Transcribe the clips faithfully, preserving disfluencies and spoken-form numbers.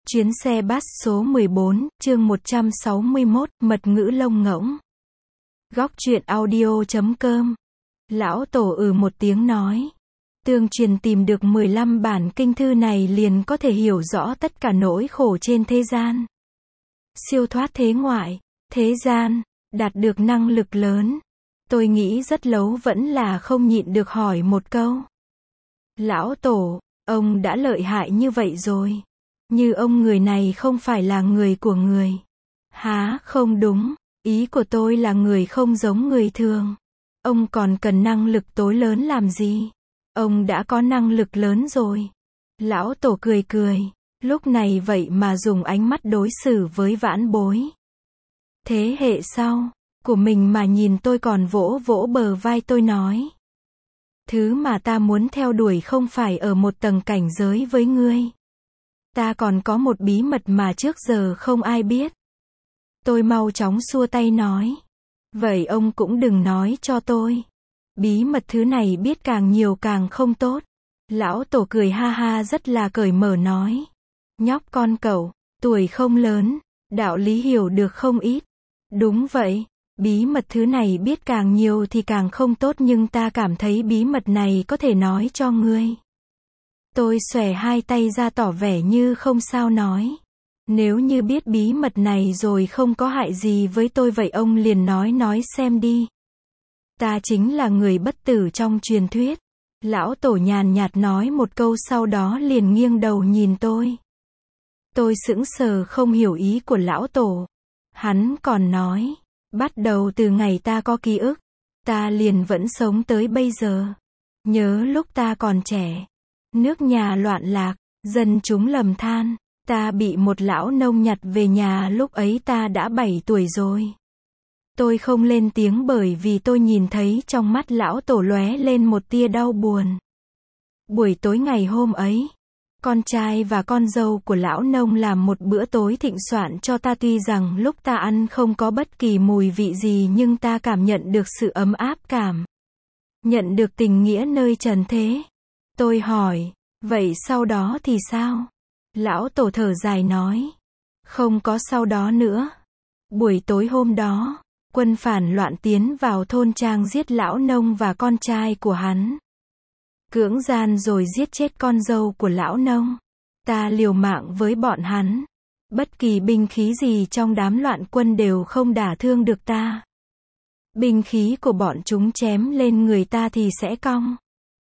Chuyến xe bus số mười bốn, chương một trăm sáu mươi mốt, mật ngữ lông ngỗng. Góc truyện audio chấm com. Lão Tổ ừ một tiếng nói. Tương truyền tìm được mười lăm bản kinh thư này liền có thể hiểu rõ tất cả nỗi khổ trên thế gian. Siêu thoát thế ngoại, thế gian, đạt được năng lực lớn. Tôi nghĩ rất lâu vẫn là không nhịn được hỏi một câu. Lão Tổ, ông đã lợi hại như vậy rồi. Như ông người này không phải là người của người. Há, không đúng. Ý của tôi là người không giống người thường. Ông còn cần năng lực tối lớn làm gì? Ông đã có năng lực lớn rồi. Lão Tổ cười cười. Lúc này vậy mà dùng ánh mắt đối xử với vãn bối. Thế hệ sau của mình mà nhìn tôi còn vỗ vỗ bờ vai tôi nói. Thứ mà ta muốn theo đuổi không phải ở một tầng cảnh giới với ngươi. Ta còn có một bí mật mà trước giờ không ai biết. Tôi mau chóng xua tay nói. Vậy ông cũng đừng nói cho tôi. Bí mật thứ này biết càng nhiều càng không tốt. Lão Tổ cười ha ha rất là cởi mở nói. Nhóc con cậu, tuổi không lớn, đạo lý hiểu được không ít. Đúng vậy, bí mật thứ này biết càng nhiều thì càng không tốt nhưng ta cảm thấy bí mật này có thể nói cho ngươi. Tôi xòe hai tay ra tỏ vẻ như không sao nói. Nếu như biết bí mật này rồi không có hại gì với tôi vậy ông liền nói nói xem đi. Ta chính là người bất tử trong truyền thuyết. Lão Tổ nhàn nhạt nói một câu sau đó liền nghiêng đầu nhìn tôi. Tôi sững sờ không hiểu ý của Lão Tổ. Hắn còn nói, bắt đầu từ ngày ta có ký ức, ta liền vẫn sống tới bây giờ. Nhớ lúc ta còn trẻ. Nước nhà loạn lạc, dân chúng lầm than, ta bị một lão nông nhặt về nhà lúc ấy ta đã bảy tuổi rồi. Tôi không lên tiếng bởi vì tôi nhìn thấy trong mắt Lão Tổ lóe lên một tia đau buồn. Buổi tối ngày hôm ấy, con trai và con dâu của lão nông làm một bữa tối thịnh soạn cho ta tuy rằng lúc ta ăn không có bất kỳ mùi vị gì nhưng ta cảm nhận được sự ấm áp cảm. Nhận được tình nghĩa nơi trần thế. Tôi hỏi, vậy sau đó thì sao? Lão Tổ thở dài nói, không có sau đó nữa. Buổi tối hôm đó, quân phản loạn tiến vào thôn trang giết lão nông và con trai của hắn. Cưỡng gian rồi giết chết con dâu của lão nông. Ta liều mạng với bọn hắn. Bất kỳ binh khí gì trong đám loạn quân đều không đả thương được ta. Binh khí của bọn chúng chém lên người ta thì sẽ cong.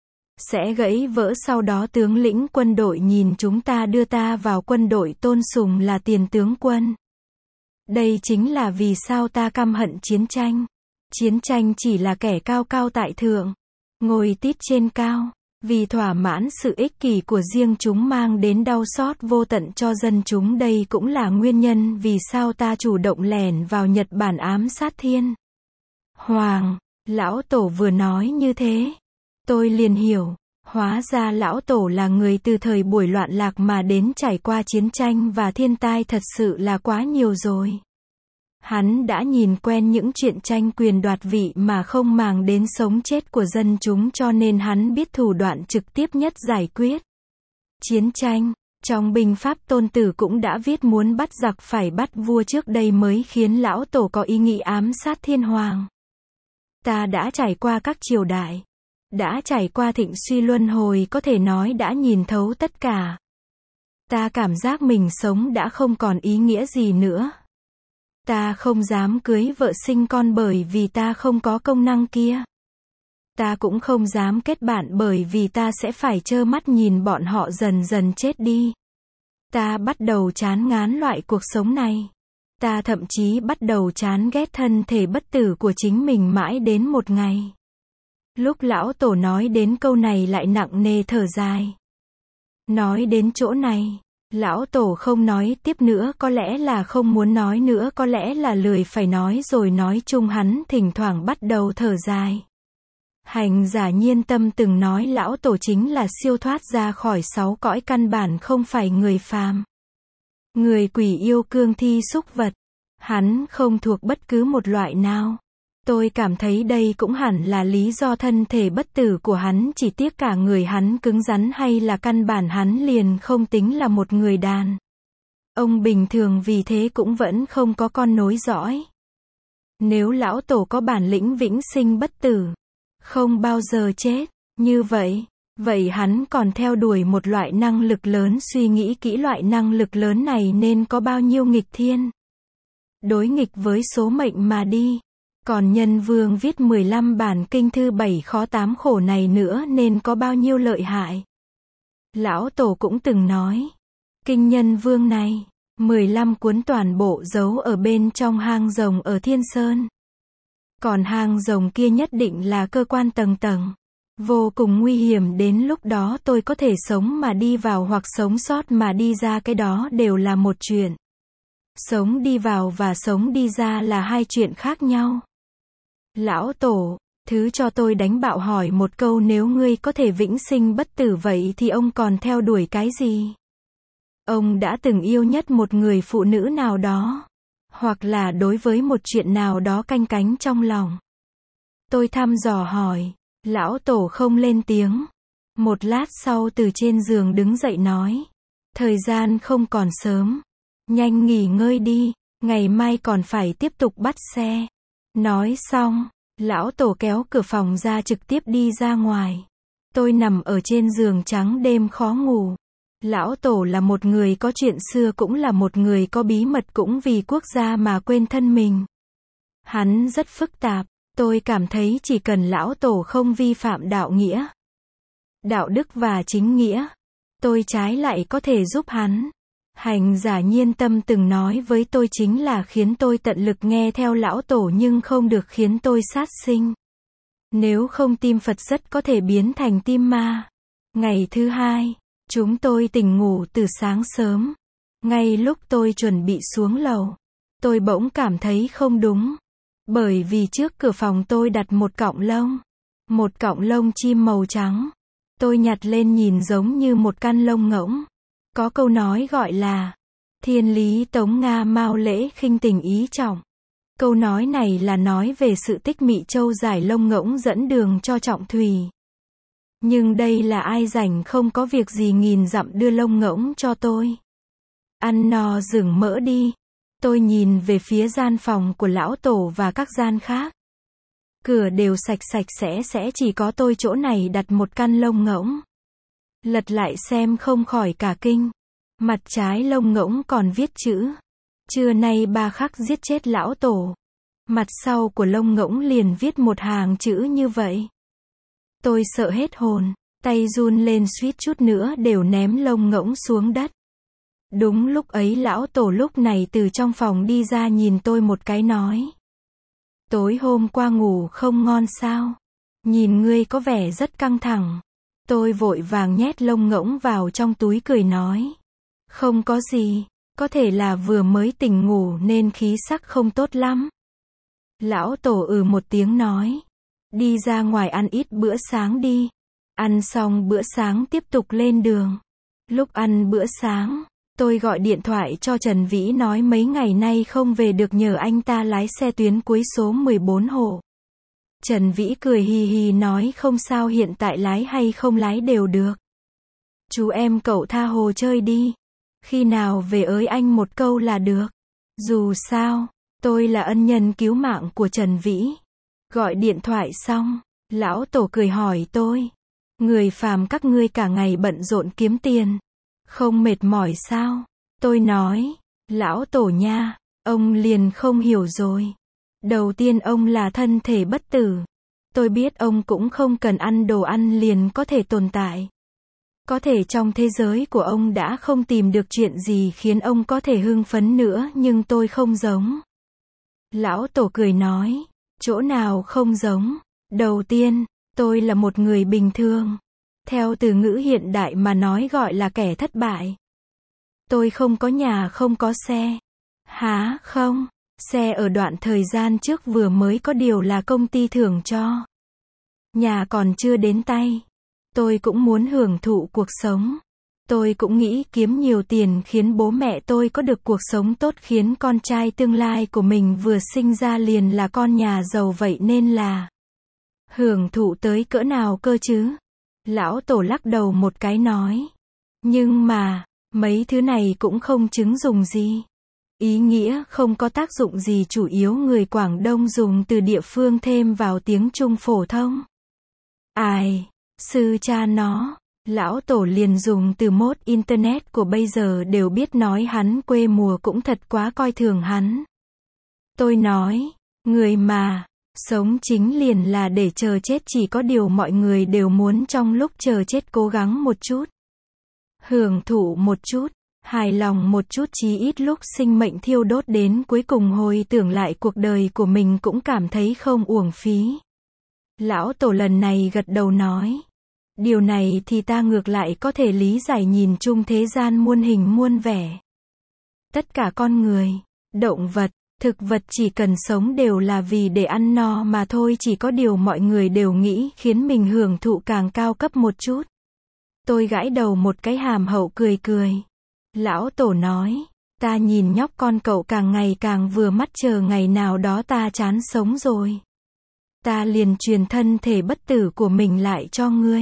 Sẽ gãy vỡ sau đó tướng lĩnh quân đội nhìn chúng ta đưa ta vào quân đội tôn sùng là tiền tướng quân. Đây chính là vì sao ta căm hận chiến tranh. Chiến tranh chỉ là kẻ cao cao tại thượng, ngồi tít trên cao, vì thỏa mãn sự ích kỷ của riêng chúng mang đến đau xót vô tận cho dân chúng. Đây cũng là nguyên nhân vì sao ta chủ động lẻn vào Nhật Bản ám sát Thiên Hoàng. Lão Tổ vừa nói như thế. Tôi liền hiểu, hóa ra Lão Tổ là người từ thời buổi loạn lạc mà đến trải qua chiến tranh và thiên tai thật sự là quá nhiều rồi. Hắn đã nhìn quen những chuyện tranh quyền đoạt vị mà không màng đến sống chết của dân chúng cho nên hắn biết thủ đoạn trực tiếp nhất giải quyết chiến tranh. Trong binh pháp Tôn Tử cũng đã viết muốn bắt giặc phải bắt vua trước đây mới khiến Lão Tổ có ý nghĩ ám sát Thiên Hoàng. Ta đã trải qua các triều đại. Đã trải qua thịnh suy luân hồi có thể nói đã nhìn thấu tất cả. Ta cảm giác mình sống đã không còn ý nghĩa gì nữa. Ta không dám cưới vợ sinh con bởi vì ta không có công năng kia. Ta cũng không dám kết bạn bởi vì ta sẽ phải trơ mắt nhìn bọn họ dần dần chết đi. Ta bắt đầu chán ngán loại cuộc sống này. Ta thậm chí bắt đầu chán ghét thân thể bất tử của chính mình mãi đến một ngày. Lúc Lão Tổ nói đến câu này lại nặng nề thở dài. Nói đến chỗ này, Lão Tổ không nói tiếp nữa, có lẽ là không muốn nói nữa, có lẽ là lười phải nói rồi. Nói chung hắn thỉnh thoảng bắt đầu thở dài. Hành giả Nhiên Tâm từng nói Lão Tổ chính là siêu thoát ra khỏi sáu cõi, căn bản không phải người phàm. Người, quỷ, yêu, cương thi, súc vật. Hắn không thuộc bất cứ một loại nào. Tôi cảm thấy đây cũng hẳn là lý do thân thể bất tử của hắn, chỉ tiếc cả người hắn cứng rắn hay là căn bản hắn liền không tính là một người đàn. Ông bình thường vì thế cũng vẫn không có con nối dõi. Nếu lão tổ có bản lĩnh vĩnh sinh bất tử, không bao giờ chết, như vậy, vậy hắn còn theo đuổi một loại năng lực lớn, suy nghĩ kỹ loại năng lực lớn này nên có bao nhiêu nghịch thiên. Đối nghịch với số mệnh mà đi. Còn nhân vương viết mười lăm bản kinh thư bảy khó tám khổ này nữa nên có bao nhiêu lợi hại. Lão tổ cũng từng nói, kinh nhân vương này, mười lăm cuốn toàn bộ giấu ở bên trong hang rồng ở Thiên Sơn. Còn hang rồng kia nhất định là cơ quan tầng tầng, vô cùng nguy hiểm, đến lúc đó tôi có thể sống mà đi vào hoặc sống sót mà đi ra, cái đó đều là một chuyện. Sống đi vào và sống đi ra là hai chuyện khác nhau. Lão tổ, thứ cho tôi đánh bạo hỏi một câu, nếu ngươi có thể vĩnh sinh bất tử vậy thì ông còn theo đuổi cái gì? Ông đã từng yêu nhất một người phụ nữ nào đó, hoặc là đối với một chuyện nào đó canh cánh trong lòng. Tôi thăm dò hỏi, lão tổ không lên tiếng. Một lát sau từ trên giường đứng dậy nói, thời gian không còn sớm, nhanh nghỉ ngơi đi, ngày mai còn phải tiếp tục bắt xe. Nói xong, lão tổ kéo cửa phòng ra trực tiếp đi ra ngoài. Tôi nằm ở trên giường trắng đêm khó ngủ. Lão tổ là một người có chuyện xưa, cũng là một người có bí mật, cũng vì quốc gia mà quên thân mình. Hắn rất phức tạp, tôi cảm thấy chỉ cần lão tổ không vi phạm đạo nghĩa, đạo đức và chính nghĩa, tôi trái lại có thể giúp hắn. Hành giả Nhiên Tâm từng nói với tôi chính là khiến tôi tận lực nghe theo lão tổ nhưng không được khiến tôi sát sinh. Nếu không tim Phật rất có thể biến thành tim ma. Ngày thứ hai, chúng tôi tỉnh ngủ từ sáng sớm. Ngay lúc tôi chuẩn bị xuống lầu, tôi bỗng cảm thấy không đúng. Bởi vì trước cửa phòng tôi đặt một cọng lông. Một cọng lông chim màu trắng. Tôi nhặt lên nhìn giống như một căn lông ngỗng. Có câu nói gọi là thiên lý tống Nga mao lễ khinh tình ý trọng. Câu nói này là nói về sự tích Mị Châu giải lông ngỗng dẫn đường cho Trọng Thùy. Nhưng đây là ai rảnh không có việc gì nghìn dặm đưa lông ngỗng cho tôi. Ăn no rừng mỡ đi. Tôi nhìn về phía gian phòng của lão tổ và các gian khác. Cửa đều sạch sạch sẽ sẽ, chỉ có tôi chỗ này đặt một căn lông ngỗng. Lật lại xem không khỏi cả kinh. Mặt trái lông ngỗng còn viết chữ: trưa nay ba khắc giết chết lão tổ. Mặt sau của lông ngỗng liền viết một hàng chữ như vậy. Tôi sợ hết hồn, tay run lên suýt chút nữa đều ném lông ngỗng xuống đất. Đúng lúc ấy lão tổ lúc này từ trong phòng đi ra, nhìn tôi một cái nói: tối hôm qua ngủ không ngon sao? Nhìn ngươi có vẻ rất căng thẳng. Tôi vội vàng nhét lông ngỗng vào trong túi cười nói: không có gì, có thể là vừa mới tỉnh ngủ nên khí sắc không tốt lắm. Lão tổ ừ một tiếng nói: đi ra ngoài ăn ít bữa sáng đi. Ăn xong bữa sáng tiếp tục lên đường. Lúc ăn bữa sáng, tôi gọi điện thoại cho Trần Vĩ nói mấy ngày nay không về được, nhờ anh ta lái xe tuyến cuối số mười bốn hộ. Trần Vĩ cười hì hì nói không sao, hiện tại lái hay không lái đều được. Chú em cậu tha hồ chơi đi. Khi nào về ới anh một câu là được. Dù sao, tôi là ân nhân cứu mạng của Trần Vĩ. Gọi điện thoại xong, lão tổ cười hỏi tôi: người phàm các ngươi cả ngày bận rộn kiếm tiền, không mệt mỏi sao? Tôi nói: lão tổ nha, ông liền không hiểu rồi. Đầu tiên ông là thân thể bất tử. Tôi biết ông cũng không cần ăn đồ ăn liền có thể tồn tại. Có thể trong thế giới của ông đã không tìm được chuyện gì khiến ông có thể hưng phấn nữa, nhưng tôi không giống. Lão tổ cười nói: chỗ nào không giống? Đầu tiên, tôi là một người bình thường. Theo từ ngữ hiện đại mà nói gọi là kẻ thất bại. Tôi không có nhà, không có xe. Hả không? Xe ở đoạn thời gian trước vừa mới có, điều là công ty thưởng cho. Nhà còn chưa đến tay. Tôi cũng muốn hưởng thụ cuộc sống. Tôi cũng nghĩ kiếm nhiều tiền khiến bố mẹ tôi có được cuộc sống tốt, khiến con trai tương lai của mình vừa sinh ra liền là con nhà giàu, vậy nên là hưởng thụ tới cỡ nào cơ chứ? Lão tổ lắc đầu một cái nói: nhưng mà, Mấy thứ này cũng không chứng dùng gì. Ý nghĩa không có tác dụng gì, chủ yếu người Quảng Đông dùng từ địa phương thêm vào tiếng Trung phổ thông. Ai, sư cha nó, lão tổ liền dùng từ mốt internet của bây giờ đều biết nói hắn quê mùa cũng thật quá coi thường hắn. Tôi nói, người mà, sống chính liền là để chờ chết, chỉ có điều mọi người đều muốn trong lúc chờ chết cố gắng một chút. Hưởng thụ một chút, hài lòng một chút, chí ít lúc sinh mệnh thiêu đốt đến cuối cùng hồi tưởng lại cuộc đời của mình cũng cảm thấy không uổng phí. Lão tổ lần này gật đầu nói. Điều này thì ta ngược lại có thể lý giải, nhìn chung thế gian muôn hình muôn vẻ. Tất cả con người, động vật, thực vật chỉ cần sống đều là vì để ăn no mà thôi, chỉ có điều mọi người đều nghĩ khiến mình hưởng thụ càng cao cấp một chút. Tôi gãi đầu một cái hàm hậu cười cười. Lão tổ nói, ta nhìn nhóc con cậu càng ngày càng vừa mắt, chờ ngày nào đó ta chán sống rồi, ta liền truyền thân thể bất tử của mình lại cho ngươi.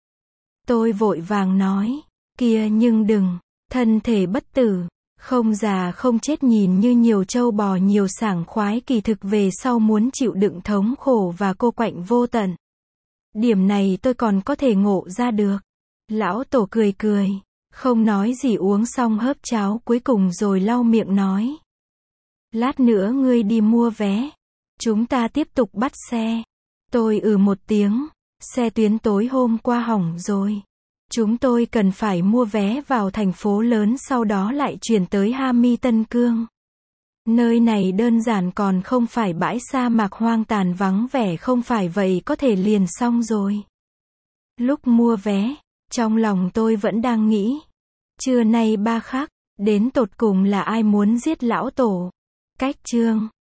Tôi vội vàng nói, kia nhưng đừng, thân thể bất tử, không già không chết nhìn như nhiều trâu bò nhiều sảng khoái, kỳ thực về sau muốn chịu đựng thống khổ và cô quạnh vô tận. Điểm này tôi còn có thể ngộ ra được. Lão tổ cười cười, không nói gì, uống xong hớp cháo cuối cùng rồi lau miệng nói. Lát nữa ngươi đi mua vé, chúng ta tiếp tục bắt xe. Tôi ừ một tiếng, xe tuyến tối hôm qua hỏng rồi. Chúng tôi cần phải mua vé vào thành phố lớn, sau đó lại chuyển tới Ha Mi Tân Cương. Nơi này đơn giản còn không phải bãi sa mạc hoang tàn vắng vẻ, không phải vậy có thể liền xong rồi. Lúc mua vé, trong lòng tôi vẫn đang nghĩ, trưa nay ba khắc, đến tột cùng là ai muốn giết lão tổ? Cách chương